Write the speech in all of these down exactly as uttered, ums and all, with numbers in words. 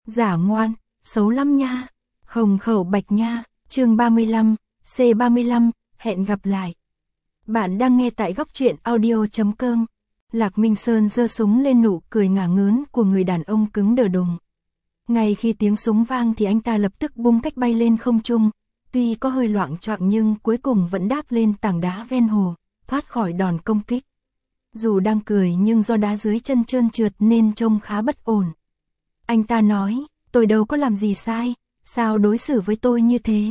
Giả ngoan, xấu lắm nha. Hồng khẩu bạch nha, chương ba mươi lăm, C ba mươi lăm, hẹn gặp lại. Bạn đang nghe tại góc truyện audio.com. Lạc Minh Sơn giơ súng lên, nụ cười ngả ngớn của người đàn ông cứng đờ đùng. Ngay khi tiếng súng vang thì anh ta lập tức bung cách bay lên không trung, tuy có hơi loạng choạng nhưng cuối cùng vẫn đáp lên tảng đá ven hồ, thoát khỏi đòn công kích. Dù đang cười nhưng do đá dưới chân trơn trượt nên trông khá bất ổn. Anh ta nói, tôi đâu có làm gì sai, sao đối xử với tôi như thế?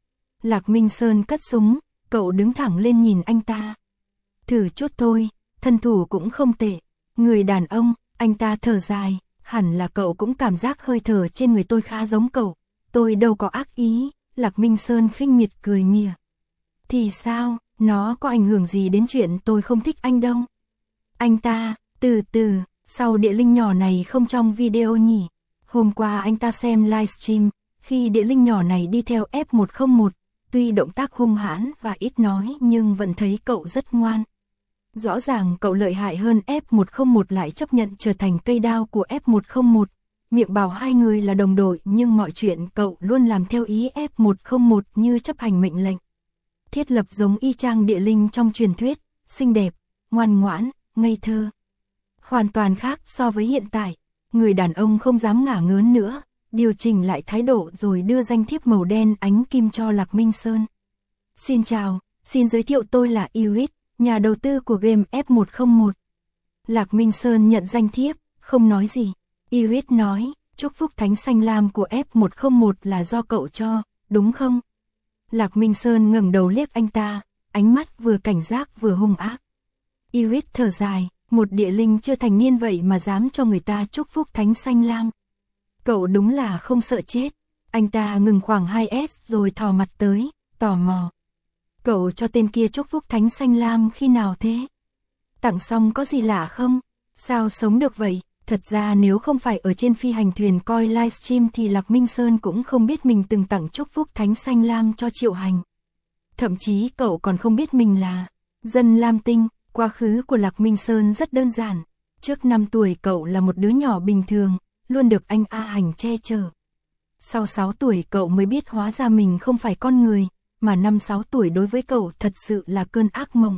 Lạc Minh Sơn cất súng, cậu đứng thẳng lên nhìn anh ta. Thử chút thôi, thân thủ cũng không tệ. Người đàn ông, anh ta thở dài, hẳn là cậu cũng cảm giác hơi thở trên người tôi khá giống cậu. Tôi đâu có ác ý, Lạc Minh Sơn khinh miệt cười mỉa. Thì sao, nó có ảnh hưởng gì đến chuyện tôi không thích anh đâu? Anh ta, từ từ, sau địa linh nhỏ này không trong video nhỉ? Hôm qua anh ta xem livestream, khi địa linh nhỏ này đi theo F một không một, tuy động tác hung hãn và ít nói nhưng vẫn thấy cậu rất ngoan. Rõ ràng cậu lợi hại hơn F một không một lại chấp nhận trở thành cây đao của F một không một. Miệng bảo hai người là đồng đội nhưng mọi chuyện cậu luôn làm theo ý F một không một như chấp hành mệnh lệnh. Thiết lập giống y chang địa linh trong truyền thuyết, xinh đẹp, ngoan ngoãn, ngây thơ. Hoàn toàn khác so với hiện tại. Người đàn ông không dám ngả ngớn nữa, điều chỉnh lại thái độ rồi đưa danh thiếp màu đen ánh kim cho Lạc Minh Sơn. Xin chào, xin giới thiệu tôi là Iwit, nhà đầu tư của game F một không một. Lạc Minh Sơn nhận danh thiếp, không nói gì. Iwit nói, chúc phúc thánh xanh lam của F một không một là do cậu cho, đúng không? Lạc Minh Sơn ngẩng đầu liếc anh ta, ánh mắt vừa cảnh giác vừa hung ác. Iwit thở dài, một địa linh chưa thành niên vậy mà dám cho người ta chúc phúc thánh xanh lam. Cậu đúng là không sợ chết. Anh ta ngừng khoảng hai S rồi thò mặt tới, tò mò. Cậu cho tên kia chúc phúc thánh xanh lam khi nào thế? Tặng xong có gì lạ không? Sao sống được vậy? Thật ra nếu không phải ở trên phi hành thuyền coi livestream thì Lạc Minh Sơn cũng không biết mình từng tặng chúc phúc thánh xanh lam cho Triệu Hành. Thậm chí cậu còn không biết mình là dân Lam Tinh. Quá khứ của Lạc Minh Sơn rất đơn giản. Trước năm tuổi cậu là một đứa nhỏ bình thường, luôn được anh A Hành che chở. Sau sáu tuổi cậu mới biết hóa ra mình không phải con người, mà năm sáu tuổi đối với cậu thật sự là cơn ác mộng.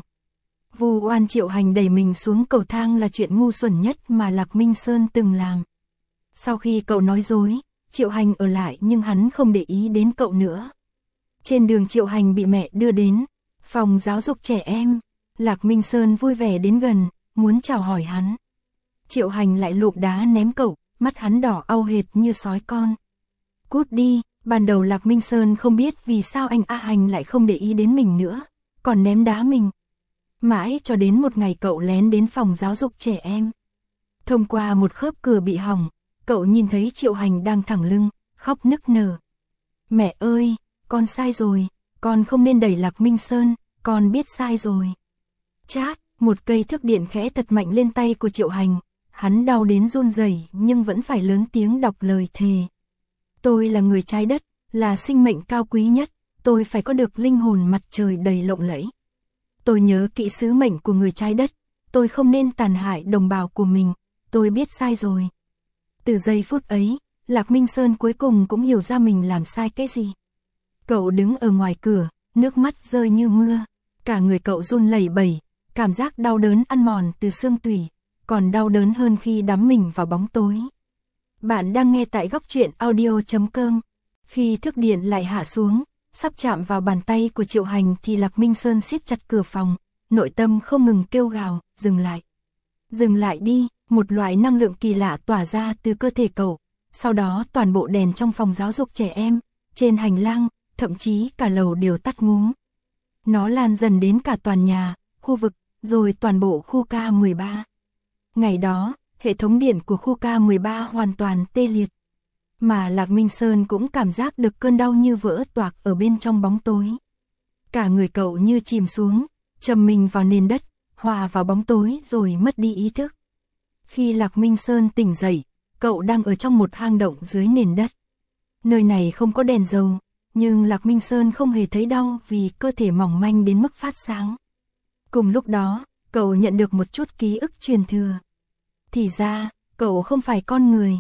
Vu oan Triệu Hành đẩy mình xuống cầu thang là chuyện ngu xuẩn nhất mà Lạc Minh Sơn từng làm. Sau khi cậu nói dối, Triệu Hành ở lại nhưng hắn không để ý đến cậu nữa. Trên đường Triệu Hành bị mẹ đưa đến phòng giáo dục trẻ em. Lạc Minh Sơn vui vẻ đến gần, muốn chào hỏi hắn. Triệu Hành lại lụm đá ném cậu, mắt hắn đỏ au hệt như sói con. Cút đi, ban đầu Lạc Minh Sơn không biết vì sao anh A Hành lại không để ý đến mình nữa, còn ném đá mình. Mãi cho đến một ngày cậu lén đến phòng giáo dục trẻ em. Thông qua một khớp cửa bị hỏng, cậu nhìn thấy Triệu Hành đang thẳng lưng, khóc nức nở. Mẹ ơi, con sai rồi, con không nên đẩy Lạc Minh Sơn, con biết sai rồi. Chát, một cây thước điện khẽ tật mạnh lên tay của Triệu Hành, hắn đau đến run rẩy nhưng vẫn phải lớn tiếng đọc lời thề. Tôi là người trái đất, là sinh mệnh cao quý nhất, tôi phải có được linh hồn mặt trời đầy lộng lẫy. Tôi nhớ kỹ sứ mệnh của người trái đất, tôi không nên tàn hại đồng bào của mình, tôi biết sai rồi. Từ giây phút ấy, Lạc Minh Sơn cuối cùng cũng hiểu ra mình làm sai cái gì. Cậu đứng ở ngoài cửa, nước mắt rơi như mưa, cả người cậu run lẩy bẩy. Cảm giác đau đớn ăn mòn từ xương tủy, còn đau đớn hơn khi đắm mình vào bóng tối. Bạn đang nghe tại góc truyện audio.com. Khi thước điện lại hạ xuống, sắp chạm vào bàn tay của Triệu Hành thì Lạc Minh Sơn siết chặt cửa phòng, nội tâm không ngừng kêu gào, dừng lại. Dừng lại đi, một loại năng lượng kỳ lạ tỏa ra từ cơ thể cậu. Sau đó toàn bộ đèn trong phòng giáo dục trẻ em, trên hành lang, thậm chí cả lầu đều tắt ngúm. Nó lan dần đến cả toàn nhà, khu vực, rồi toàn bộ khu K mười ba. Ngày đó, hệ thống điện của khu K mười ba hoàn toàn tê liệt. Mà Lạc Minh Sơn cũng cảm giác được cơn đau như vỡ toạc ở bên trong bóng tối. Cả người cậu như chìm xuống, chầm mình vào nền đất, hòa vào bóng tối rồi mất đi ý thức. Khi Lạc Minh Sơn tỉnh dậy, cậu đang ở trong một hang động dưới nền đất. Nơi này không có đèn dầu, nhưng Lạc Minh Sơn không hề thấy đau vì cơ thể mỏng manh đến mức phát sáng. Cùng lúc đó, cậu nhận được một chút ký ức truyền thừa. Thì ra, cậu không phải con người.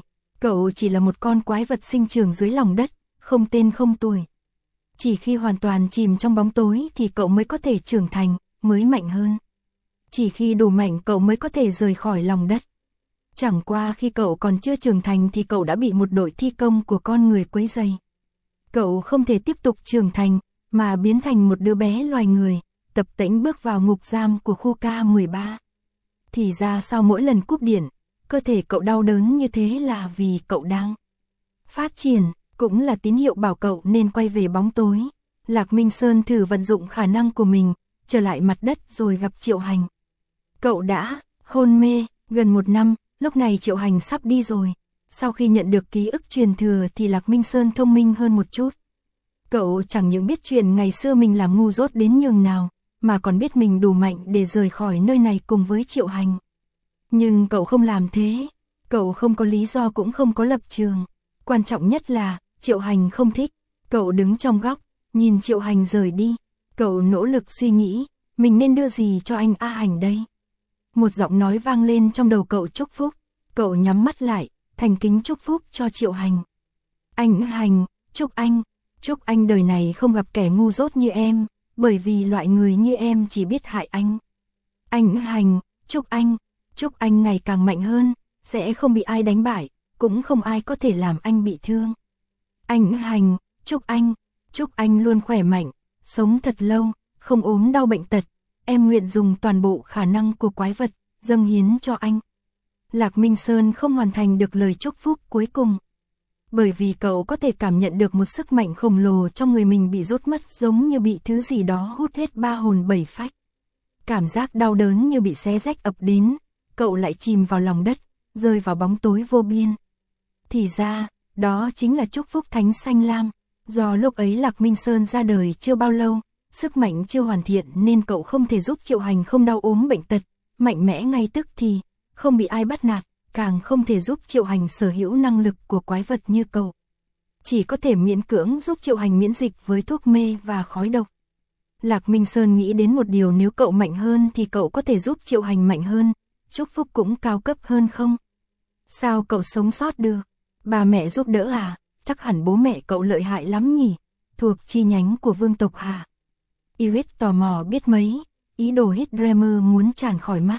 Cậu chỉ là một con quái vật sinh trưởng dưới lòng đất, không tên không tuổi. Chỉ khi hoàn toàn chìm trong bóng tối thì cậu mới có thể trưởng thành, mới mạnh hơn. Chỉ khi đủ mạnh cậu mới có thể rời khỏi lòng đất. Chẳng qua khi cậu còn chưa trưởng thành thì cậu đã bị một đội thi công của con người quấy rầy. Cậu không thể tiếp tục trưởng thành, mà biến thành một đứa bé loài người, tập tễnh bước vào ngục giam của khu K mười ba. Thì ra sau mỗi lần cúp điện, cơ thể cậu đau đớn như thế là vì cậu đang phát triển, cũng là tín hiệu bảo cậu nên quay về bóng tối. Lạc Minh Sơn thử vận dụng khả năng của mình, trở lại mặt đất rồi gặp Triệu Hành. Cậu đã hôn mê gần một năm, lúc này Triệu Hành sắp đi rồi. Sau khi nhận được ký ức truyền thừa thì Lạc Minh Sơn thông minh hơn một chút. Cậu chẳng những biết chuyện ngày xưa mình làm ngu dốt đến nhường nào, mà còn biết mình đủ mạnh để rời khỏi nơi này cùng với Triệu Hành. Nhưng cậu không làm thế, cậu không có lý do cũng không có lập trường. Quan trọng nhất là, Triệu Hành không thích. Cậu đứng trong góc, nhìn Triệu Hành rời đi. Cậu nỗ lực suy nghĩ, mình nên đưa gì cho anh A Hành đây? Một giọng nói vang lên trong đầu cậu chúc phúc. Cậu nhắm mắt lại, thành kính chúc phúc cho Triệu Hành. Anh Hành, chúc anh, chúc anh đời này không gặp kẻ ngu dốt như em, bởi vì loại người như em chỉ biết hại anh. Anh Hành, chúc anh, chúc anh ngày càng mạnh hơn, sẽ không bị ai đánh bại, cũng không ai có thể làm anh bị thương. Anh Hành, chúc anh, chúc anh luôn khỏe mạnh, sống thật lâu, không ốm đau bệnh tật. Em nguyện dùng toàn bộ khả năng của quái vật, dâng hiến cho anh. Lạc Minh Sơn không hoàn thành được lời chúc phúc cuối cùng. Bởi vì cậu có thể cảm nhận được một sức mạnh khổng lồ trong người mình bị rút mất, giống như bị thứ gì đó hút hết ba hồn bảy phách. Cảm giác đau đớn như bị xé rách ập đến, cậu lại chìm vào lòng đất, rơi vào bóng tối vô biên. Thì ra, đó chính là chúc phúc Thánh Xanh Lam. Do lúc ấy Lạc Minh Sơn ra đời chưa bao lâu, sức mạnh chưa hoàn thiện nên cậu không thể giúp Triệu Hành không đau ốm bệnh tật, mạnh mẽ ngay tức thì, không bị ai bắt nạt, càng không thể giúp Triệu Hành sở hữu năng lực của quái vật như cậu. Chỉ có thể miễn cưỡng giúp Triệu Hành miễn dịch với thuốc mê và khói độc. Lạc Minh Sơn nghĩ đến một điều, nếu cậu mạnh hơn thì cậu có thể giúp Triệu Hành mạnh hơn, chúc phúc cũng cao cấp hơn không? Sao cậu sống sót được? Bà mẹ giúp đỡ à? Chắc hẳn bố mẹ cậu lợi hại lắm nhỉ? Thuộc chi nhánh của vương tộc à? Iris tò mò biết mấy, ý đồ hít Dreamer muốn tràn khỏi mắt.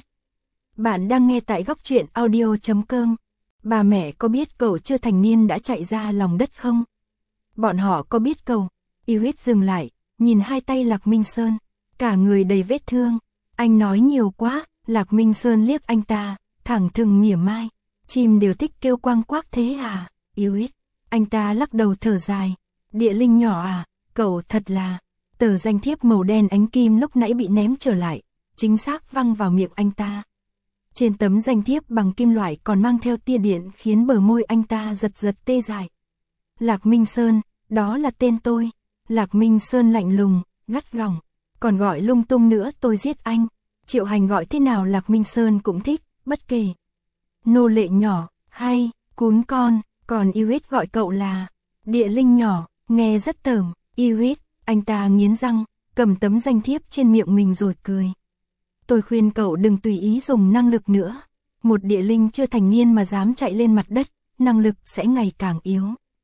Bạn đang nghe tại góc truyện audio chấm com. Bà mẹ có biết cậu chưa thành niên đã chạy ra lòng đất không? Bọn họ có biết cậu? Iris dừng lại, nhìn hai tay Lạc Minh Sơn, cả người đầy vết thương. Anh nói nhiều quá. Lạc Minh Sơn liếc anh ta, thẳng thừng mỉa mai. Chim đều thích kêu quang quác thế à? Iris. Anh ta lắc đầu thở dài. Địa linh nhỏ à, cậu thật là... Tờ danh thiếp màu đen ánh kim lúc nãy bị ném trở lại, chính xác văng vào miệng anh ta. Trên tấm danh thiếp bằng kim loại còn mang theo tia điện khiến bờ môi anh ta giật giật tê dại. Lạc Minh Sơn, đó là tên tôi. Lạc Minh Sơn lạnh lùng, gắt gỏng. Còn gọi lung tung nữa tôi giết anh. Triệu Hành gọi thế nào Lạc Minh Sơn cũng thích, bất kể. Nô lệ nhỏ, hay, cún con, còn Iris gọi cậu là địa linh nhỏ, nghe rất tởm. Iris. Anh ta nghiến răng, cầm tấm danh thiếp trên miệng mình rồi cười. Tôi khuyên cậu đừng tùy ý dùng năng lực nữa. Một địa linh chưa thành niên mà dám chạy lên mặt đất, năng lực sẽ ngày càng yếu.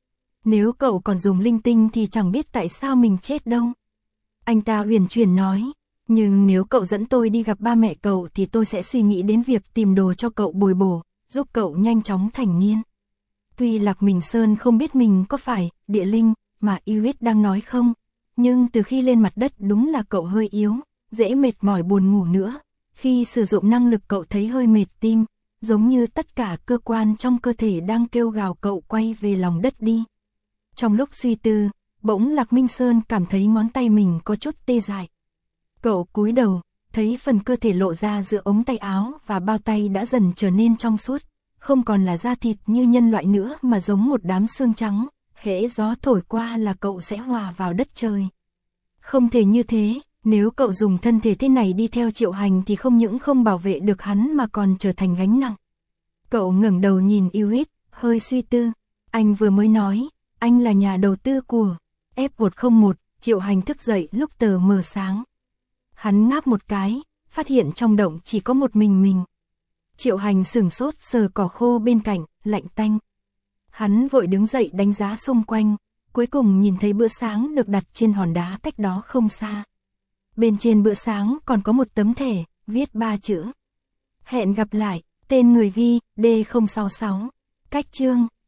Nếu cậu còn dùng linh tinh thì chẳng biết tại sao mình chết đâu. Anh ta huyền chuyển nói, nhưng nếu cậu dẫn tôi đi gặp ba mẹ cậu thì tôi sẽ suy nghĩ đến việc tìm đồ cho cậu bồi bổ, giúp cậu nhanh chóng thành niên. Tuy Lạc Minh Sơn không biết mình có phải địa linh mà Iris đang nói không, nhưng từ khi lên mặt đất đúng là cậu hơi yếu, dễ mệt mỏi buồn ngủ nữa. Khi sử dụng năng lực cậu thấy hơi mệt tim, giống như tất cả cơ quan trong cơ thể đang kêu gào cậu quay về lòng đất đi. Trong lúc suy tư, bỗng Lạc Minh Sơn cảm thấy ngón tay mình có chút tê dại. Cậu cúi đầu, thấy phần cơ thể lộ ra giữa ống tay áo và bao tay đã dần trở nên trong suốt, không còn là da thịt như nhân loại nữa mà giống một đám xương trắng. Hễ gió thổi qua là cậu sẽ hòa vào đất trời. Không thể như thế, nếu cậu dùng thân thể thế này đi theo Triệu Hành thì không những không bảo vệ được hắn mà còn trở thành gánh nặng. Cậu ngẩng đầu nhìn Iris, hơi suy tư. Anh vừa mới nói, anh là nhà đầu tư của F một không một, Triệu Hành thức dậy lúc tờ mờ sáng. Hắn ngáp một cái, phát hiện trong động chỉ có một mình mình. Triệu Hành sửng sốt sờ cỏ khô bên cạnh, lạnh tanh. Hắn vội đứng dậy đánh giá xung quanh, cuối cùng nhìn thấy bữa sáng được đặt trên hòn đá cách đó không xa. Bên trên bữa sáng còn có một tấm thẻ, viết ba chữ. Hẹn gặp lại, tên người ghi D không sáu sáu. Cách chương,